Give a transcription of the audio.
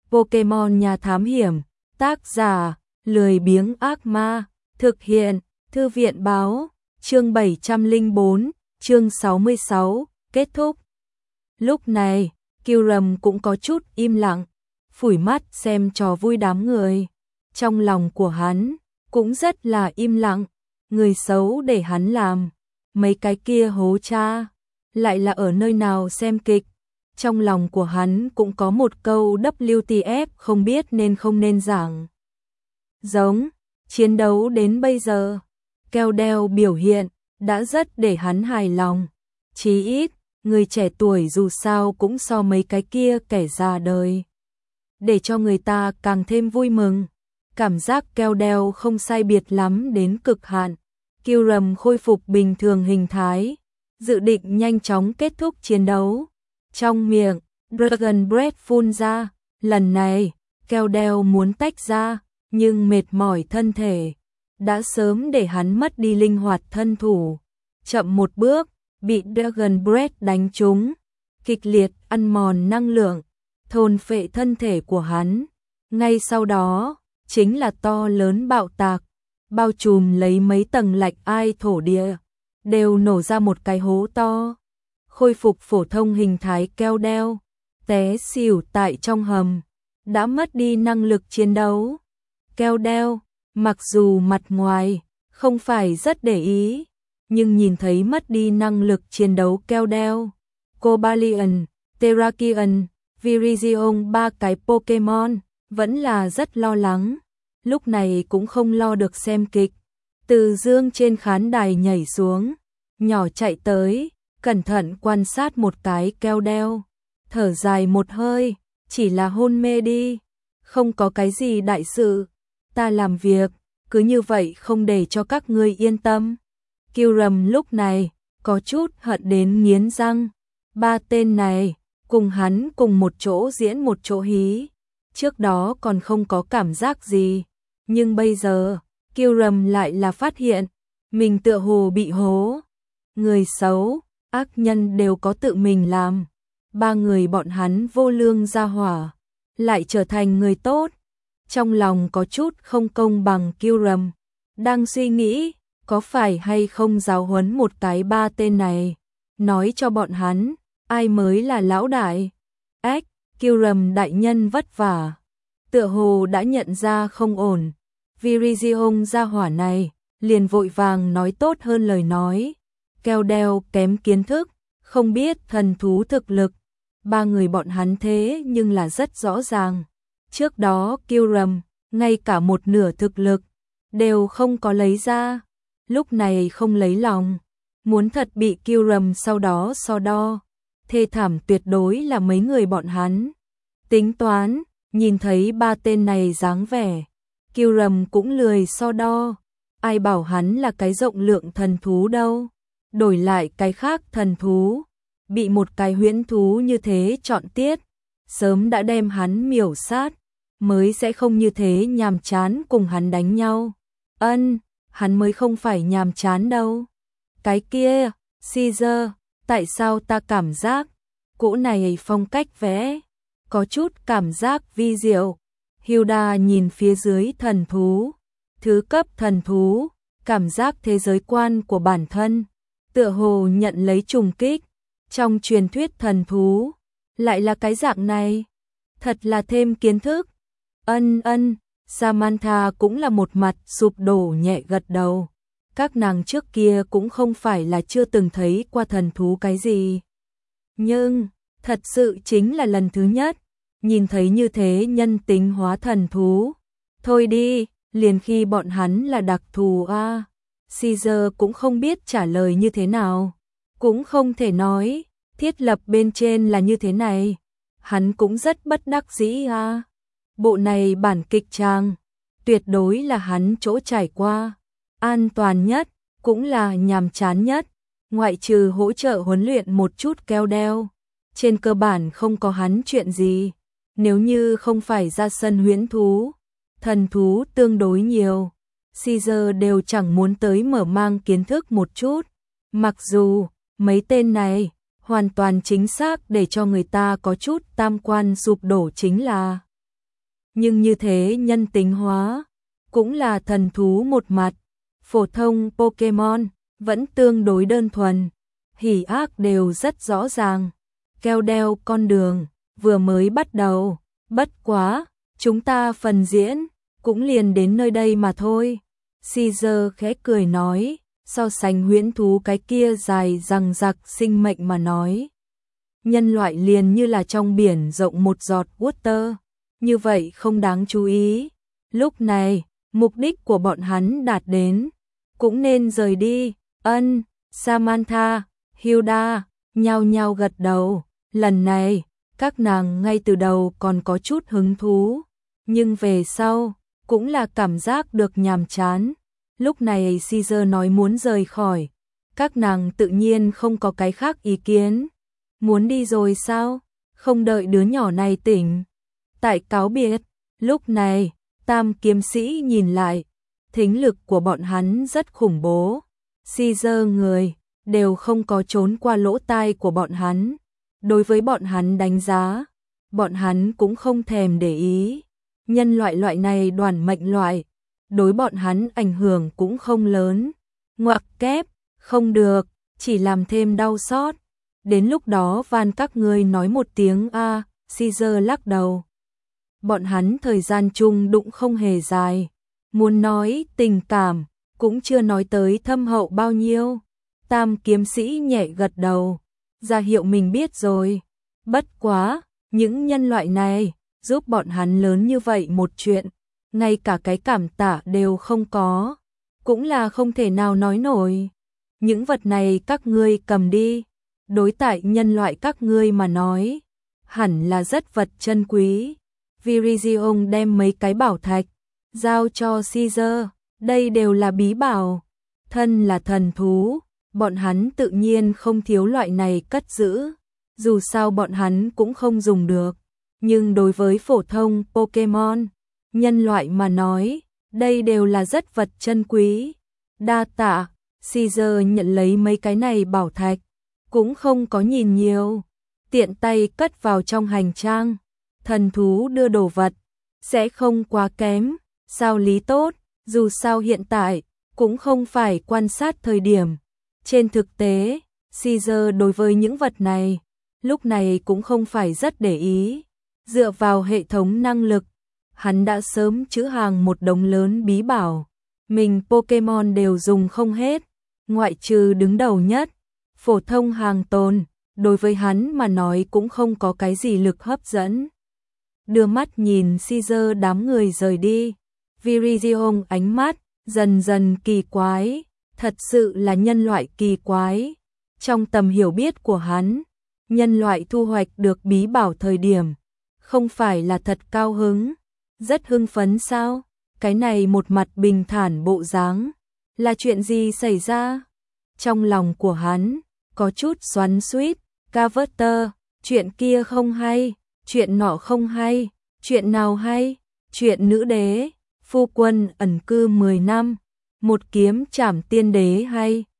Pokemon Nhà Thám Hiểm, tác giả, lười biếng ác ma, thực hiện, Thư viện báo, chương 704, chương 66, kết thúc. Lúc này, Kyurem cũng có chút im lặng, phủi mắt xem trò vui đám người. Trong lòng của hắn, cũng rất là im lặng, người xấu để hắn làm, mấy cái kia hố cha, lại là ở nơi nào xem kịch. Trong lòng của hắn cũng có một câu WTF không biết nên không nên giảng. Giống, chiến đấu đến bây giờ, Keldeo biểu hiện, đã rất để hắn hài lòng. Chí ít, người trẻ tuổi dù sao cũng so mấy cái kia kẻ già đời. Để cho người ta càng thêm vui mừng. Cảm giác Keldeo không sai biệt lắm đến cực hạn. Kyurem khôi phục bình thường hình thái, dự định nhanh chóng kết thúc chiến đấu. Trong miệng, Dragon Breath phun ra, lần này, Keldeo muốn tách ra, nhưng mệt mỏi thân thể, đã sớm để hắn mất đi linh hoạt thân thủ. Chậm một bước, bị Dragon Breath đánh trúng, kịch liệt ăn mòn năng lượng, thôn phệ thân thể của hắn. Ngay sau đó, chính là to lớn bạo tạc, bao trùm lấy mấy tầng lạch ai thổ địa, đều nổ ra một cái hố to. Khôi phục phổ thông hình thái Keldeo, té xỉu tại trong hầm, đã mất đi năng lực chiến đấu. Keldeo, mặc dù mặt ngoài không phải rất để ý, nhưng nhìn thấy mất đi năng lực chiến đấu Keldeo, Cobalion, Terrakion, Virizion, ba cái Pokemon, vẫn là rất lo lắng. Lúc này cũng không lo được xem kịch, từ dương trên khán đài nhảy xuống, nhỏ chạy tới, cẩn thận quan sát một cái Keldeo, thở dài một hơi, chỉ là hôn mê đi, không có cái gì đại sự, ta làm việc, cứ như vậy không để cho các ngươi yên tâm. Kyurem lúc này, có chút hận đến nghiến răng, ba tên này, cùng hắn cùng một chỗ diễn một chỗ hí, trước đó còn không có cảm giác gì, nhưng bây giờ, Kyurem lại là phát hiện, mình tựa hồ bị hố, người xấu, ác nhân đều có tự mình làm, ba người bọn hắn vô lương gia hỏa, lại trở thành người tốt. Trong lòng có chút không công bằng. Kyurem đang suy nghĩ, có phải hay không giáo huấn một cái ba tên này, nói cho bọn hắn, ai mới là lão đại. Ếch, Kyurem đại nhân vất vả, tựa hồ đã nhận ra không ổn. Virizion gia hỏa này, liền vội vàng nói tốt hơn lời nói. Keldeo kém kiến thức, không biết thần thú thực lực. Ba người bọn hắn thế nhưng là rất rõ ràng. Trước đó Kyurem, ngay cả một nửa thực lực, đều không có lấy ra. Lúc này không lấy lòng, muốn thật bị Kyurem sau đó so đo. Thê thảm tuyệt đối là mấy người bọn hắn. Tính toán, nhìn thấy ba tên này dáng vẻ, Kyurem cũng lười so đo. Ai bảo hắn là cái rộng lượng thần thú đâu. Đổi lại cái khác thần thú, bị một cái huyễn thú như thế chọn tiết, sớm đã đem hắn miểu sát, mới sẽ không như thế nhàm chán cùng hắn đánh nhau. Hắn mới không phải nhàm chán đâu. Cái kia, Caesar, tại sao ta cảm giác, cỗ này phong cách vẽ, có chút cảm giác vi diệu. Hilda nhìn phía dưới thần thú, thứ cấp thần thú, cảm giác thế giới quan của bản thân, tựa hồ nhận lấy trùng kích. Trong truyền thuyết thần thú, lại là cái dạng này, thật là thêm kiến thức. Samantha cũng là một mặt sụp đổ nhẹ gật đầu. Các nàng trước kia cũng không phải là chưa từng thấy qua thần thú cái gì. Nhưng, thật sự chính là lần thứ nhất, nhìn thấy như thế nhân tính hóa thần thú. Thôi đi, liền khi bọn hắn là đặc thù a. Caesar cũng không biết trả lời như thế nào. Cũng không thể nói, thiết lập bên trên là như thế này. Hắn cũng rất bất đắc dĩ a. Bộ này bản kịch trang, tuyệt đối là hắn chỗ trải qua. An toàn nhất, cũng là nhàm chán nhất. Ngoại trừ hỗ trợ huấn luyện một chút Keldeo, trên cơ bản không có hắn chuyện gì. Nếu như không phải ra sân huyễn thú, thần thú tương đối nhiều, Caesar đều chẳng muốn tới mở mang kiến thức một chút. Mặc dù, mấy tên này, hoàn toàn chính xác để cho người ta có chút tam quan sụp đổ chính là nhưng như thế nhân tính hóa, cũng là thần thú một mặt. Phổ thông Pokemon vẫn tương đối đơn thuần, hỉ ác đều rất rõ ràng. Keo đeo con đường vừa mới bắt đầu, bất quá, chúng ta phần diễn cũng liền đến nơi đây mà thôi. Caesar khẽ cười nói, so sánh huyễn thú cái kia dài dằng dặc sinh mệnh mà nói. Nhân loại liền như là trong biển rộng một giọt water, như vậy không đáng chú ý. Lúc này, mục đích của bọn hắn đạt đến, cũng nên rời đi. Ân, Samantha, Hilda, nhao nhao gật đầu. Lần này, các nàng ngay từ đầu còn có chút hứng thú, nhưng về sau, cũng là cảm giác được nhàm chán. Lúc này Caesar nói muốn rời khỏi, các nàng tự nhiên không có cái khác ý kiến. Muốn đi rồi sao? Không đợi đứa nhỏ này tỉnh. Tại cáo biệt, lúc này, Tam kiếm sĩ nhìn lại, thính lực của bọn hắn rất khủng bố. Caesar người, đều không có trốn qua lỗ tai của bọn hắn. Đối với bọn hắn đánh giá, bọn hắn cũng không thèm để ý. Nhân loại loại này đoàn mệnh loại, đối bọn hắn ảnh hưởng cũng không lớn. Ngoặc kép, không được, chỉ làm thêm đau xót. Đến lúc đó van các ngươi nói một tiếng a. Caesar lắc đầu. Bọn hắn thời gian chung đụng không hề dài, muốn nói tình cảm, cũng chưa nói tới thâm hậu bao nhiêu. Tam kiếm sĩ nhẹ gật đầu, ra hiệu mình biết rồi. Bất quá, những nhân loại này, giúp bọn hắn lớn như vậy một chuyện, ngay cả cái cảm tạ đều không có, cũng là không thể nào nói nổi. Những vật này các ngươi cầm đi, đối tại nhân loại các ngươi mà nói, hẳn là rất vật chân quý. Virizion đem mấy cái bảo thạch, giao cho Caesar, đây đều là bí bảo, thân là thần thú, bọn hắn tự nhiên không thiếu loại này cất giữ, dù sao bọn hắn cũng không dùng được, nhưng đối với phổ thông Pokemon, nhân loại mà nói, đây đều là rất vật chân quý. Đa tạ, Caesar nhận lấy mấy cái này bảo thạch, cũng không có nhìn nhiều, tiện tay cất vào trong hành trang. Thần thú đưa đồ vật, sẽ không quá kém, sao lý tốt, dù sao hiện tại, cũng không phải quan sát thời điểm. Trên thực tế, Caesar đối với những vật này, lúc này cũng không phải rất để ý. Dựa vào hệ thống năng lực, hắn đã sớm trữ hàng một đống lớn bí bảo. Mình Pokemon đều dùng không hết, ngoại trừ đứng đầu nhất, phổ thông hàng tồn, đối với hắn mà nói cũng không có cái gì lực hấp dẫn. Đưa mắt nhìn Caesar đám người rời đi, Virizion ánh mắt dần dần kỳ quái, thật sự là nhân loại kỳ quái. Trong tầm hiểu biết của hắn, nhân loại thu hoạch được bí bảo thời điểm, không phải là thật cao hứng, rất hưng phấn sao? Cái này một mặt bình thản bộ dáng, là chuyện gì xảy ra? Trong lòng của hắn, có chút xoắn xuýt, Carver, chuyện kia không hay, chuyện nọ không hay, chuyện nào hay? Chuyện nữ đế, phu quân ẩn cư 10 năm, một kiếm trảm tiên đế hay?